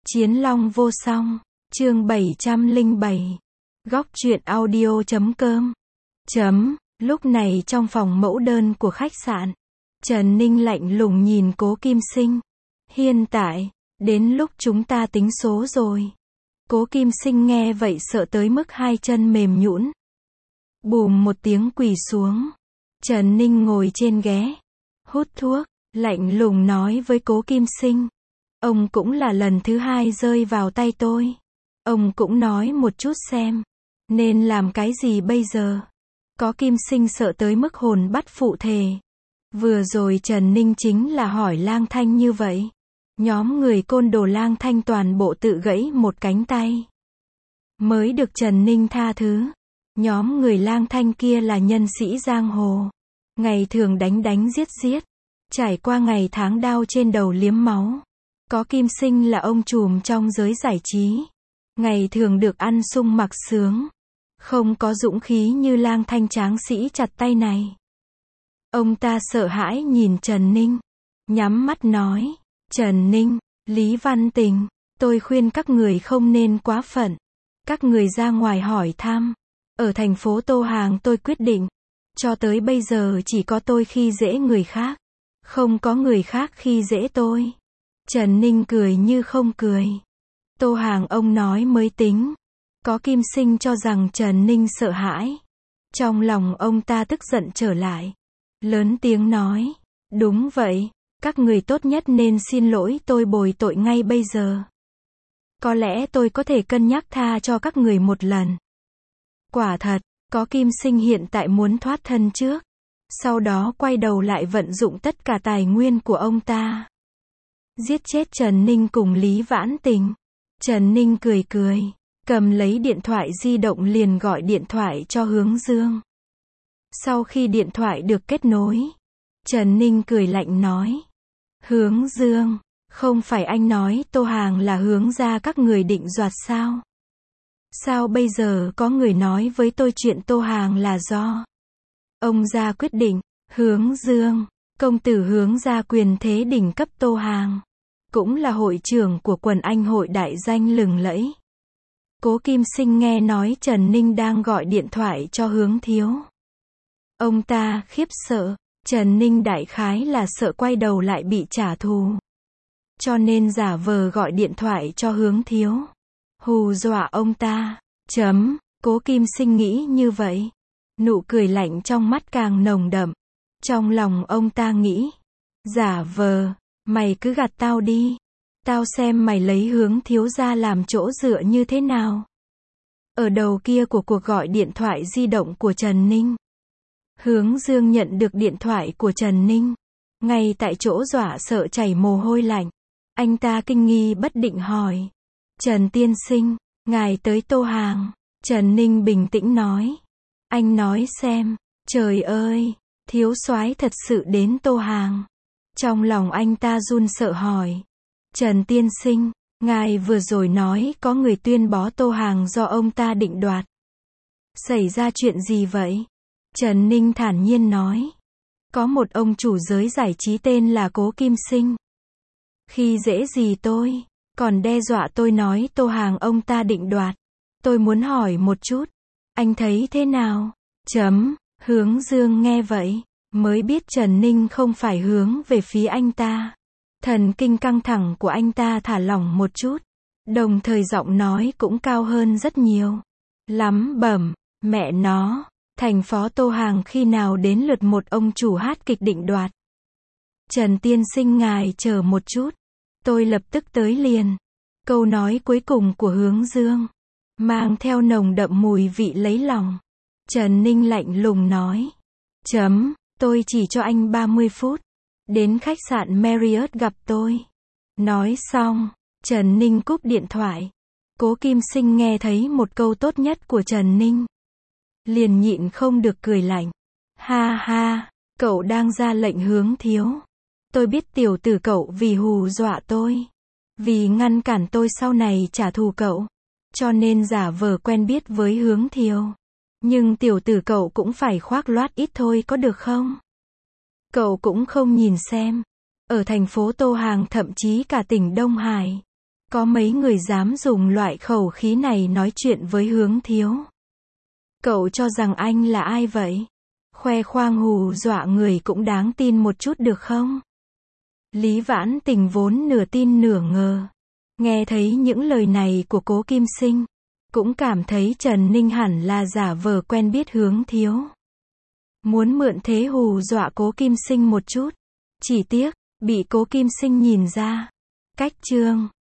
Chiến Long vô song, chương 707. Góc truyện audio.com. Lúc này trong phòng mẫu đơn của khách sạn, Trần Ninh lạnh lùng nhìn Cố Kim Sinh. Hiện tại, đến lúc chúng ta tính số rồi. Cố Kim Sinh nghe vậy sợ tới mức hai chân mềm nhũn. Bùm một tiếng quỳ xuống. Trần Ninh ngồi trên ghế, hút thuốc, lạnh lùng nói với Cố Kim Sinh. Ông cũng là lần thứ hai rơi vào tay tôi. Ông cũng nói một chút xem, nên làm cái gì bây giờ? Có Kim Sinh sợ tới mức hồn bắt phụ thề. Vừa rồi Trần Ninh chính là hỏi Lang Thanh như vậy. Nhóm người côn đồ Lang Thanh toàn bộ tự gãy một cánh tay, mới được Trần Ninh tha thứ. Nhóm người Lang Thanh kia là nhân sĩ giang hồ, ngày thường đánh đánh giết giết, trải qua ngày tháng đau trên đầu liếm máu. Có Kim Sinh là ông trùm trong giới giải trí, ngày thường được ăn sung mặc sướng, không có dũng khí như Lang Thanh tráng sĩ chặt tay này. Ông ta sợ hãi nhìn Trần Ninh, nhắm mắt nói, Trần Ninh, Lý Văn Tình, tôi khuyên các người không nên quá phận. Các người ra ngoài hỏi thăm, ở thành phố Tô Hàng tôi quyết định, cho tới bây giờ chỉ có tôi khi dễ người khác, không có người khác khi dễ tôi. Trần Ninh cười như không cười. Tô Hàng ông nói mới tính. Có Kim Sinh cho rằng Trần Ninh sợ hãi. Trong lòng ông ta tức giận trở lại, lớn tiếng nói, đúng vậy, các người tốt nhất nên xin lỗi tôi bồi tội ngay bây giờ. Có lẽ tôi có thể cân nhắc tha cho các người một lần. Quả thật, có Kim Sinh hiện tại muốn thoát thân trước, sau đó quay đầu lại vận dụng tất cả tài nguyên của ông ta, giết chết Trần Ninh cùng Lý Vãn Tình. Trần Ninh cười cười, cầm lấy điện thoại di động liền gọi điện thoại cho Hướng Dương. Sau khi điện thoại được kết nối, Trần Ninh cười lạnh nói, Hướng Dương, không phải anh nói Tô Hàng là hướng ra các người định đoạt sao? Sao bây giờ có người nói với tôi chuyện Tô Hàng là do ông ra quyết định? Hướng Dương, công tử Hướng ra quyền thế đỉnh cấp Tô Hàng, cũng là hội trưởng của quần anh hội đại danh lừng lẫy. Cố Kim Sinh nghe nói Trần Ninh đang gọi điện thoại cho Hướng Thiếu, ông ta khiếp sợ. Trần Ninh đại khái là sợ quay đầu lại bị trả thù, cho nên giả vờ gọi điện thoại cho Hướng Thiếu, hù dọa ông ta. Cố Kim Sinh nghĩ như vậy, nụ cười lạnh trong mắt càng nồng đậm. Trong lòng ông ta nghĩ, giả vờ, mày cứ gạt tao đi, tao xem mày lấy Hướng Thiếu ra làm chỗ dựa như thế nào. Ở đầu kia của cuộc gọi điện thoại di động của Trần Ninh, Hướng Dương nhận được điện thoại của Trần Ninh, ngay tại chỗ dọa sợ chảy mồ hôi lạnh. Anh ta kinh nghi bất định hỏi, Trần tiên sinh, ngài tới Tô Hàng? Trần Ninh bình tĩnh nói, anh nói xem. Trời ơi, thiếu soái thật sự đến Tô Hàng. Trong lòng anh ta run sợ hỏi, Trần tiên sinh, ngài vừa rồi nói có người tuyên bố Tô Hàng do ông ta định đoạt. Xảy ra chuyện gì vậy? Trần Ninh thản nhiên nói, có một ông chủ giới giải trí tên là Cố Kim Sinh. Khi dễ gì tôi, còn đe dọa tôi nói Tô Hàng ông ta định đoạt. Tôi muốn hỏi một chút, anh thấy thế nào? Hướng Dương nghe vậy, mới biết Trần Ninh không phải hướng về phía anh ta. Thần kinh căng thẳng của anh ta thả lỏng một chút, đồng thời giọng nói cũng cao hơn rất nhiều. Lắm bẩm, mẹ nó, thành phố Tô Hàng khi nào đến lượt một ông chủ hát kịch định đoạt? Trần tiên sinh ngài chờ một chút, tôi lập tức tới liền. Câu nói cuối cùng của Hướng Dương mang theo nồng đậm mùi vị lấy lòng. Trần Ninh lạnh lùng nói, tôi chỉ cho anh 30 phút, đến khách sạn Marriott gặp tôi. Nói xong, Trần Ninh cúp điện thoại. Cố Kim Sinh nghe thấy một câu tốt nhất của Trần Ninh, liền nhịn không được cười lạnh. Ha ha, cậu đang ra lệnh Hướng Thiếu. Tôi biết tiểu tử cậu vì hù dọa tôi, vì ngăn cản tôi sau này trả thù cậu, cho nên giả vờ quen biết với Hướng Thiếu. Nhưng tiểu tử cậu cũng phải khoác lác ít thôi có được không? Cậu cũng không nhìn xem, ở thành phố Tô Hàng thậm chí cả tỉnh Đông Hải, Có mấy người dám dùng loại khẩu khí này nói chuyện với Hướng Thiếu. Cậu cho rằng anh là ai vậy? Khoe khoang hù dọa người cũng đáng tin một chút được không? Lý Vãn Tình vốn nửa tin nửa ngờ. Nghe thấy những lời này của Cố Kim Sinh, cũng cảm thấy Trần Ninh hẳn là giả vờ quen biết Hướng Thiếu. Muốn mượn thế hù dọa Cố Kim Sinh một chút. Chỉ tiếc, bị Cố Kim Sinh nhìn ra. Cách chương